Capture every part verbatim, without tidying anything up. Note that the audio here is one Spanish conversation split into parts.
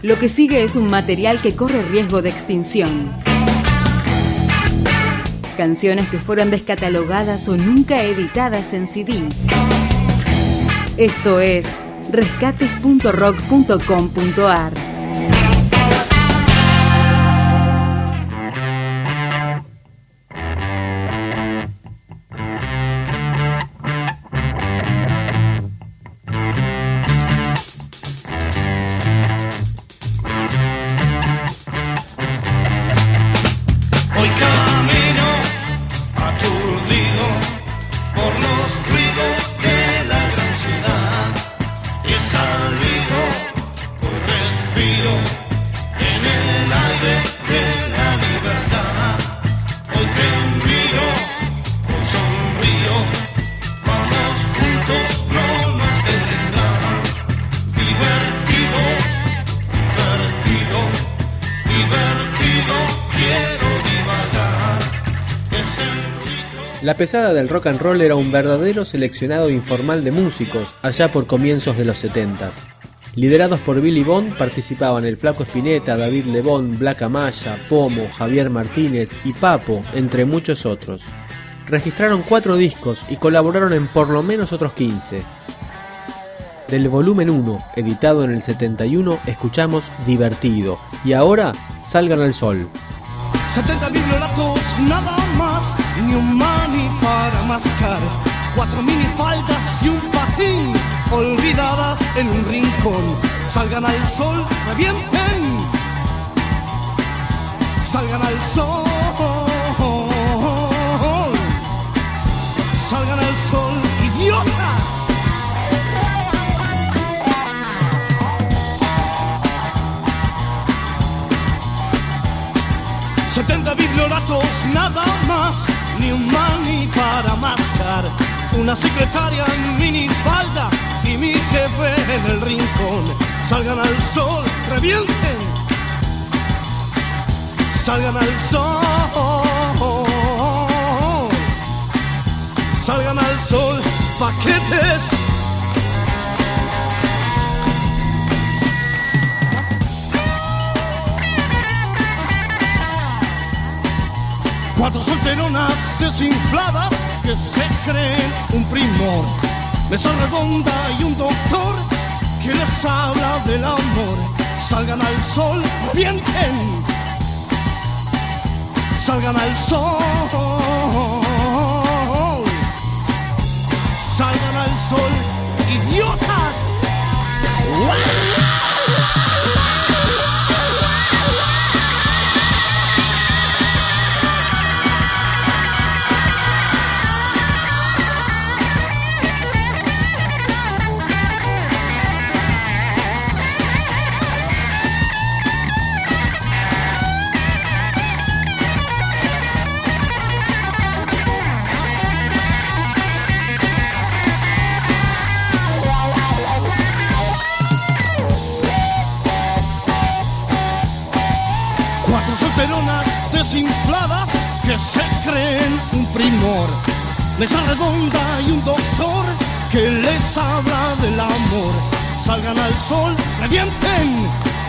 Lo que sigue es un material que corre riesgo de extinción. Canciones que fueron descatalogadas o nunca editadas en C D. Esto es rescates punto rock punto com punto a r. Hoy camino aturdido por los ruidos de la gran ciudad. He salido, hoy respiro en el aire de la libertad. Hoy te miro, hoy sonrío, vamos juntos, no nos detendrán. Divertido, divertido, divertido, quiero. La pesada del rock and roll era un verdadero seleccionado informal de músicos, allá por comienzos de los setentas. Liderados por Billy Bond, participaban el Flaco Spinetta, David Lebón, Black Amaya, Pomo, Javier Martínez y Papo, entre muchos otros. Registraron cuatro discos y colaboraron en por lo menos otros quince. Del volumen uno, editado en el setenta y uno, escuchamos Divertido, y ahora Salgan al Sol. setenta mil relatos, nada más, ni un mani para mascar. Cuatro minifaldas y un patín, olvidadas en un rincón. Salgan al sol, revienten. Salgan al sol. Salgan al sol, idiotas. setenta biblioratos, nada más, ni un mani para mascar. Una secretaria en minifalda y mi jefe en el rincón. Salgan al sol, revienten. Salgan al sol. Salgan al sol, paquetes. Cuatro solteronas desinfladas que se creen un primor. Mesa redonda y un doctor que les habla del amor. Salgan al sol, revienten. Salgan al sol. Salgan al sol, idiotas. ¡Wow! Cuatro solteronas desinfladas que se creen un primor. Mesa redonda y un doctor que les habla del amor. Salgan al sol, revienten.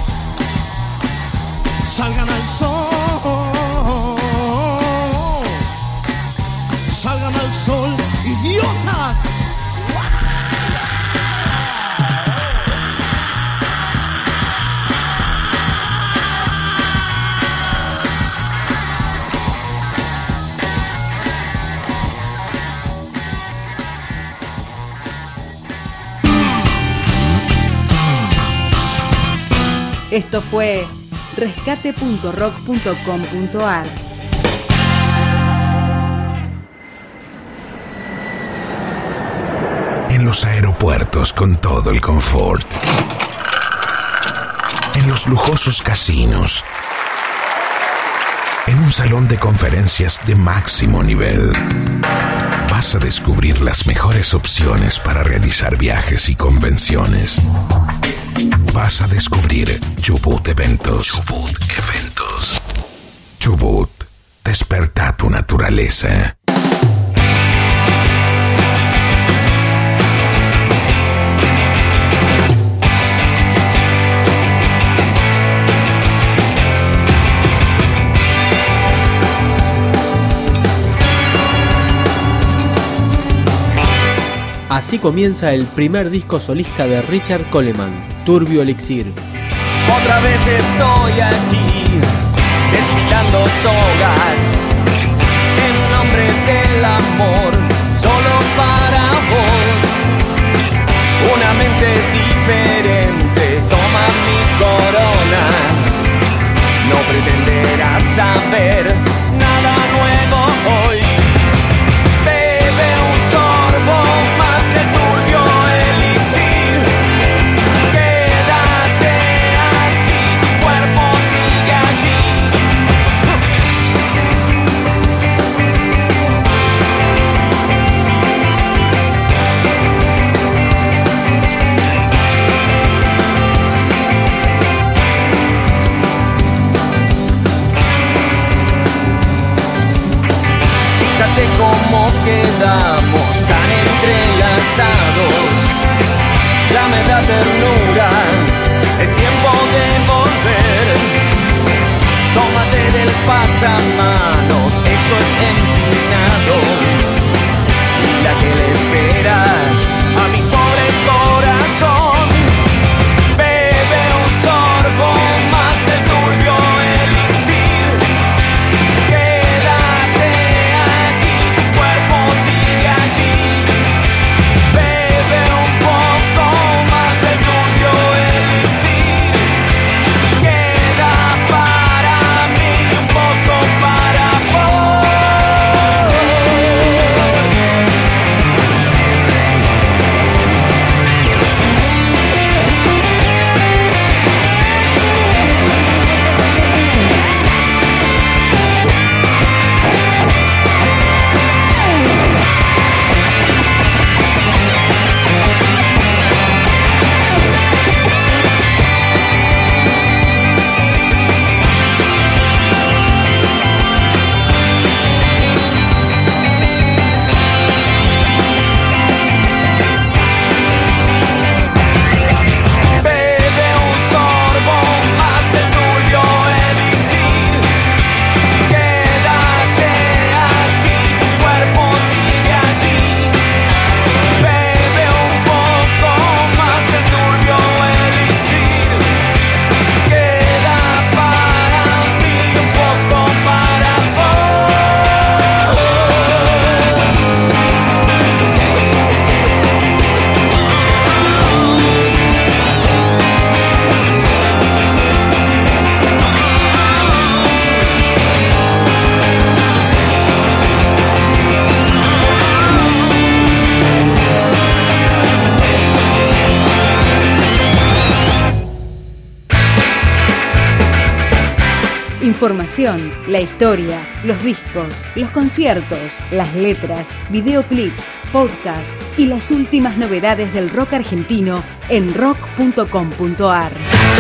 Salgan al sol. Salgan al sol, idiotas. Esto fue rescate punto rock punto com punto a r. En los aeropuertos con todo el confort. En los lujosos casinos. En un salón de conferencias de máximo nivel. Vas a descubrir las mejores opciones para realizar viajes y convenciones. Vas a descubrir Chubut Eventos. Chubut Eventos. Chubut, desperta tu naturaleza. Así comienza el primer disco solista de Richard Coleman, Turbio Elixir. Otra vez estoy aquí, desfilando togas, en nombre del amor, solo para vos. Una mente diferente toma mi corona, no pretenderás saber nada nuevo hoy. Bebe un sorbo más de turbio elixir. Quédate aquí, tu cuerpo sigue allí. Fíjate cómo quedamos tan entrelazados. Ya me da ternura, es tiempo de volver. Tómate del pasamanos, esto es empinado. Mira que le espera a mi pobre corazón. Bebe un sorbo más del turbio elixir. Quédate aquí, tu cuerpo sigue allí. Bebe un poco más del turbio elixir. Queda para mí un poco para vos. Bebe un sorbo más del turbio elixir. Quédate aquí, tu cuerpo sigue allí. Bebe un poco más del turbio elixir. Queda para mí un poco para vos. Información, la historia, los discos, los conciertos, las letras, videoclips, podcasts y las últimas novedades del rock argentino en rock punto com punto ar.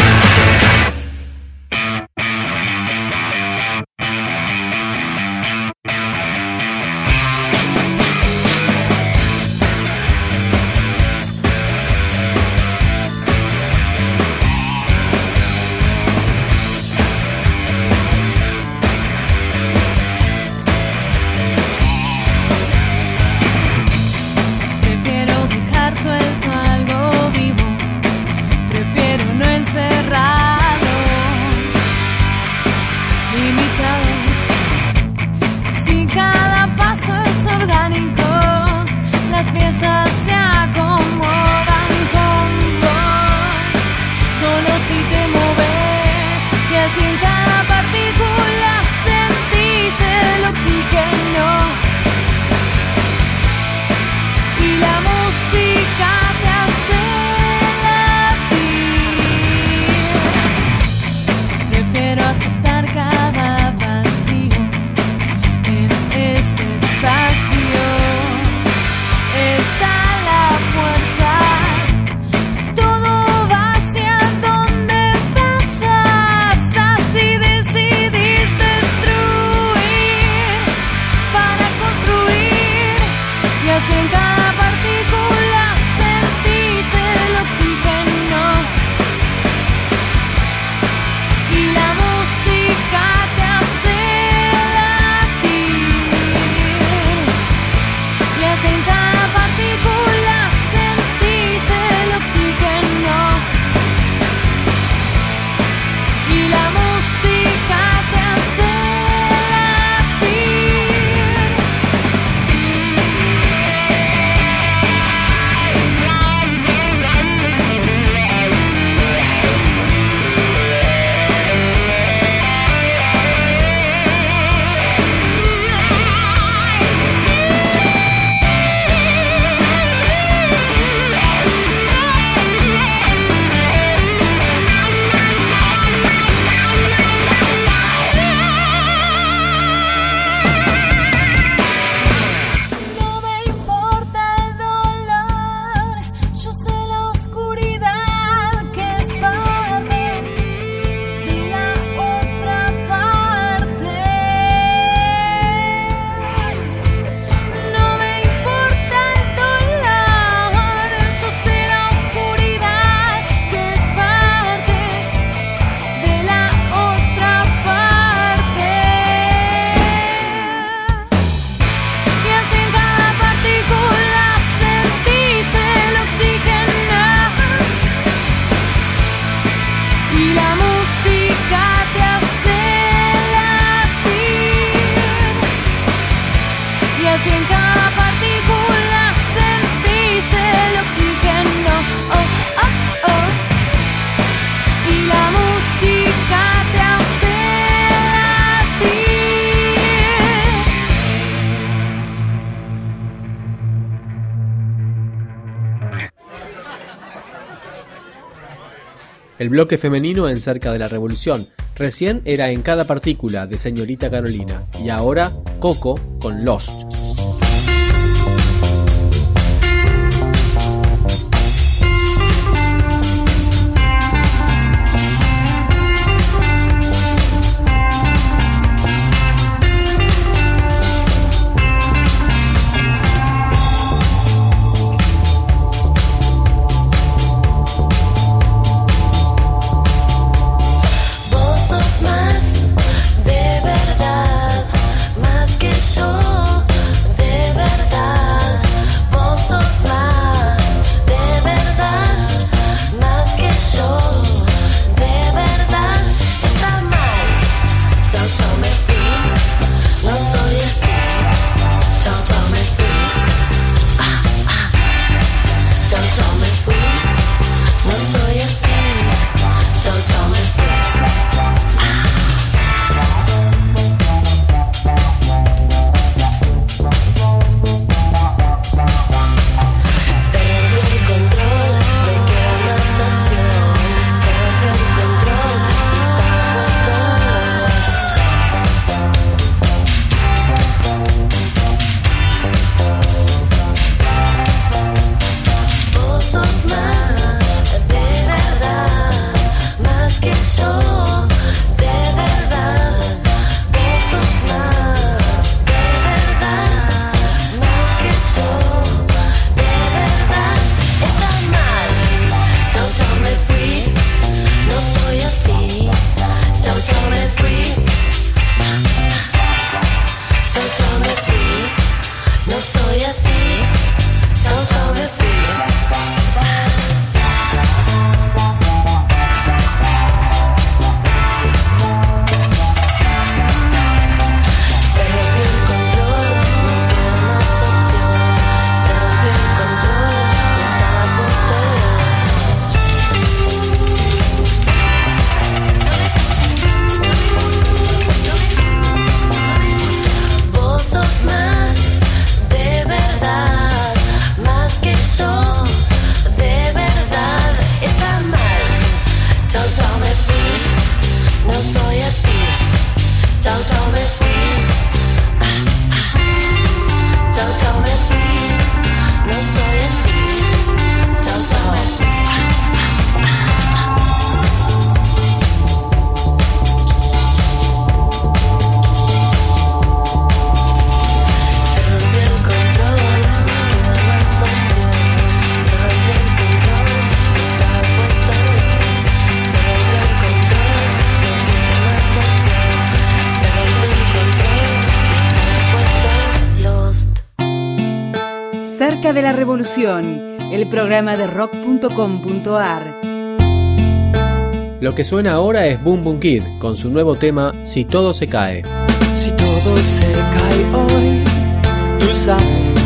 Prefiero dejar suelto algo vivo, prefiero no encerrarlo, limitado. Si cada paso es orgánico, las piezas se acomodan con vos. Solo si te moves y así en cada partícula sentís el oxígeno. Y la música te hace latir. Prefiero aceptar cada vacío en ese espacio. Está la fuerza, todo va hacia donde vayas. Así decidís destruir para construir. Y así en cada partícula sentís el oxígeno. Y la música te hace latir. Y así en cada partícula El bloque femenino en Cerca de la Revolución. Recién era En cada partícula de Señorita Carolina y ahora Coco con Lost. Cerca de la Revolución, el programa de rock punto com punto a r. Lo que suena ahora es Boom Boom Kid con su nuevo tema Si todo se cae. Si todo se cae hoy, tú sabes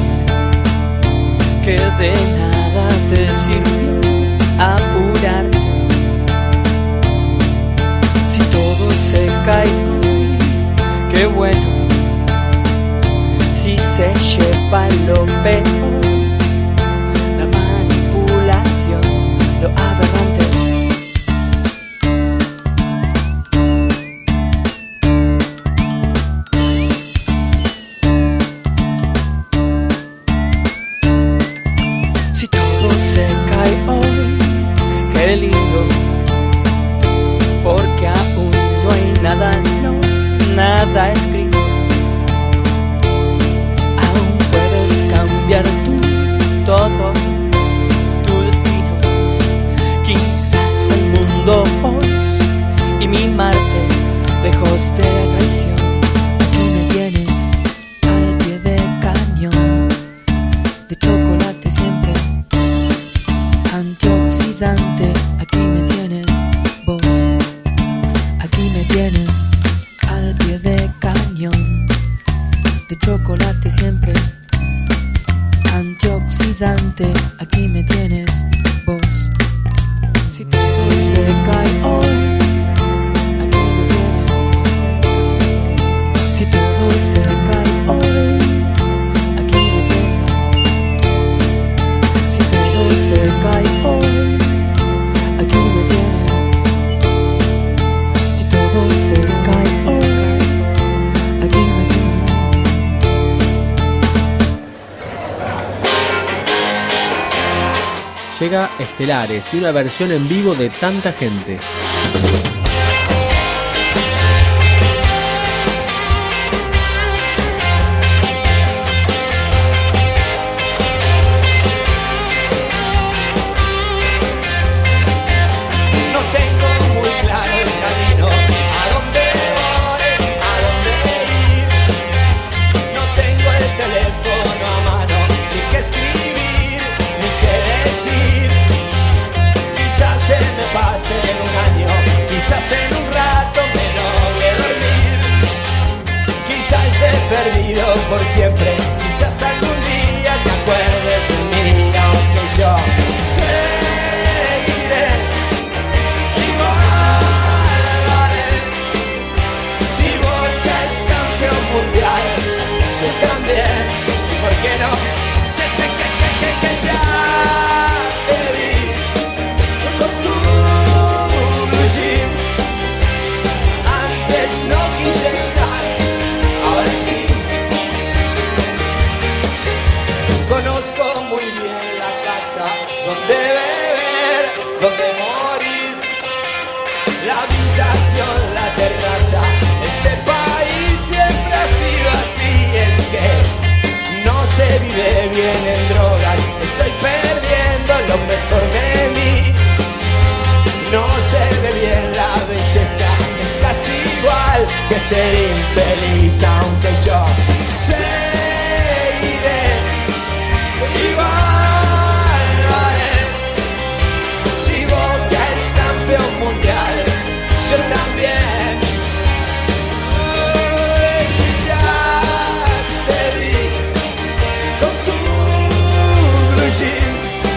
que de nada te sirvió apurarte. Si todo se cae hoy, qué bueno. Si se lleva lo peor, la manipulación, lo aberrante. Si todo se cae hoy, qué lindo, porque aún no hay nada, no, nada escrito. Cambiar tú, todo, tu destino. Quizás el mundo vos y mimarte lejos de la traición. Aquí me tienes al pie de cañón, de chocolate siempre, antioxidante. Aquí me tienes vos, aquí me tienes al pie de cañón, de chocolate siempre, antioxidante, aquí me tienes vos. Si todo se cae hoy, aquí me tienes. Si todo se cae hoy, aquí me tienes. Si todo se cae hoy, aquí me tienes. llega Estelares y una versión en vivo de Tanta Gente. En un rato me logré dormir. Quizás esté perdido por siempre. Quizás algún día te acuerdes de mí. Aunque yo seguiré igual lo haré. Si Boca es campeón mundial, yo también. ¿Y por qué no? Si es que, que, que, que, que ya te vi con tu blue jean. No quise estar, ahora sí. Conozco muy bien la casa donde beber, donde morir. La habitación, la terraza. Este país siempre ha sido así. Es que no se vive bien en drogas. Estoy perdiendo lo mejor de mí. No se ve bien la belleza, es casi igual que ser infeliz, aunque yo seguiré igual lo haré. Si Boca es campeón mundial, yo también. Si ya te vi con tu blue jean,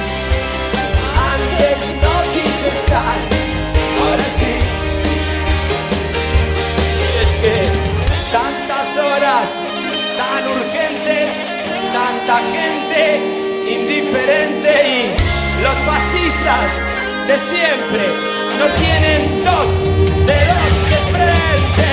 antes no quise estar. Ahora sí, es que tantas horas tan urgentes, tanta gente indiferente y los fascistas de siempre no tienen dos dedos de frente.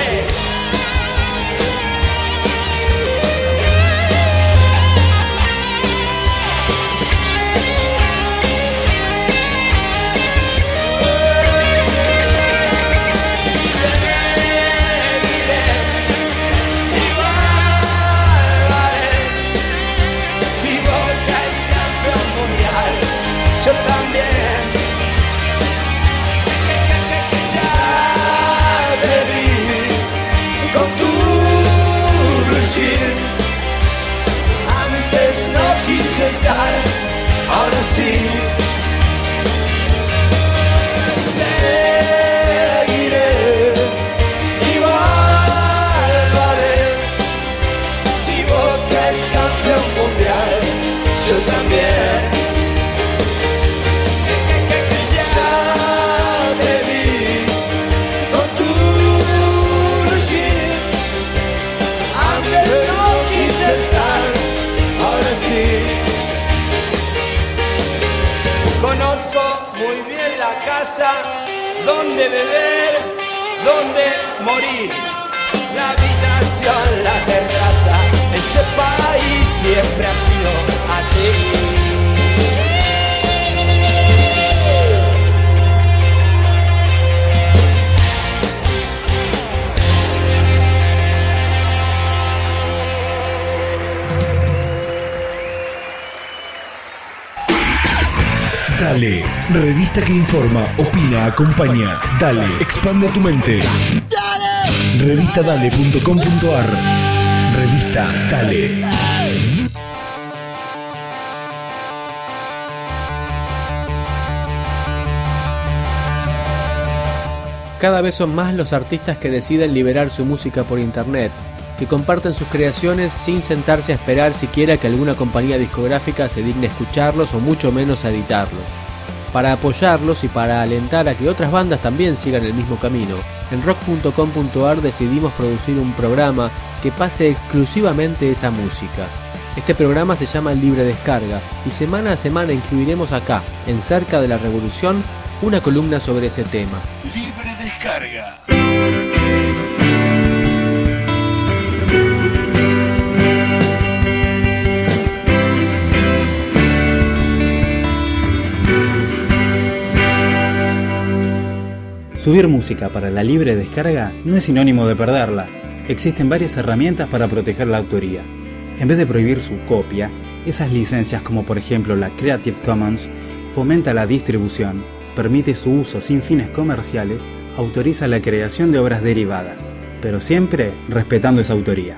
Yo también, que, que, que, que ya te vi con tu blue jean. Antes no quise estar, ahora sí. Seguiré, igual lo haré. Si Boca es campeón mundial, yo también. Conozco muy bien la casa donde beber, donde morir. La habitación, la terraza. Este país siempre ha sido así. Dale, revista que informa, opina, acompaña. Dale, expande tu mente. Dale. revista dale punto com punto ar. Revista Dale. Cada vez son más los artistas que deciden liberar su música por internet, que comparten sus creaciones sin sentarse a esperar siquiera que alguna compañía discográfica se digne a escucharlos o mucho menos a editarlos. Para apoyarlos y para alentar a que otras bandas también sigan el mismo camino, en rock punto com punto ar decidimos producir un programa que pase exclusivamente esa música. Este programa se llama Libre Descarga y semana a semana incluiremos acá, en Cerca de la Revolución, una columna sobre ese tema. Libre Descarga. Subir música para la libre descarga no es sinónimo de perderla. Existen varias herramientas para proteger la autoría. En vez de prohibir su copia, esas licencias como por ejemplo la Creative Commons fomenta la distribución, permite su uso sin fines comerciales, autoriza la creación de obras derivadas, pero siempre respetando esa autoría.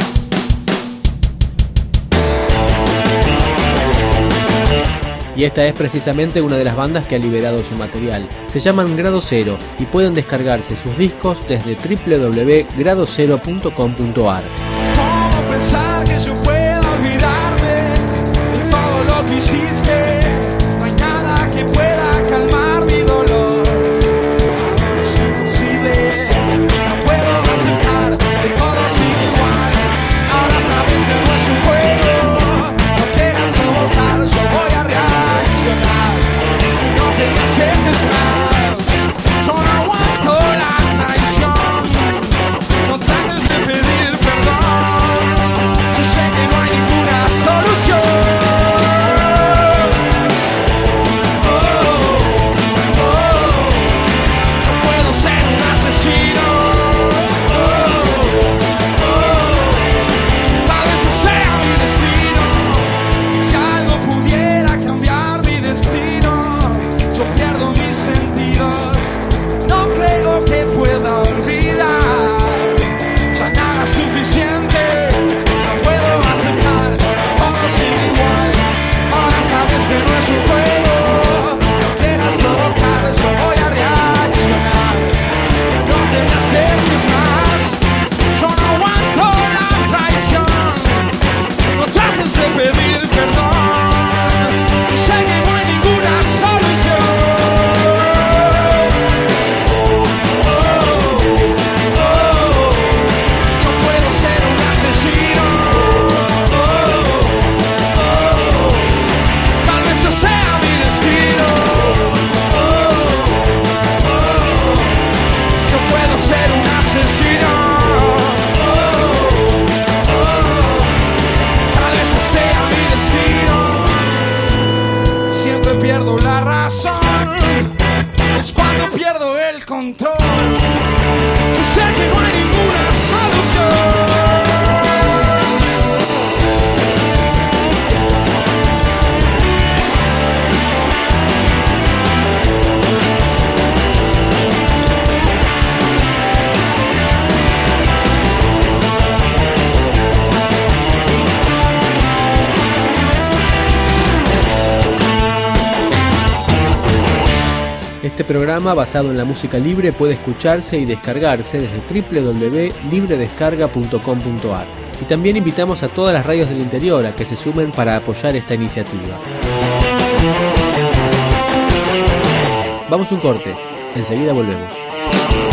Y esta es precisamente una de las bandas que ha liberado su material. Se llaman Grado Cero y pueden descargarse sus discos desde doble u doble u doble u punto grado cero punto com punto a r. ¿Cómo pensar que yo pueda olvidarme de todo lo que hiciste? No hay nada que pueda calmar mi dolor. Es imposible, no puedo aceptar que todo sigue igual. Ahora sabes que no es un juego. No quieras provocar, yo voy a reaccionar. No te me acerques más. Yo no aguanto la traición. No trates de pedir perdón. Yo sé que no hay ninguna solución. Pierdo la razón, es cuando pierdo el control. Yo sé que no hay ninguna solución. Este programa, basado en la música libre, puede escucharse y descargarse desde doble u doble u doble u punto libre descarga punto com punto a r. Y también invitamos a todas las radios del interior a que se sumen para apoyar esta iniciativa. Vamos a un corte, enseguida volvemos.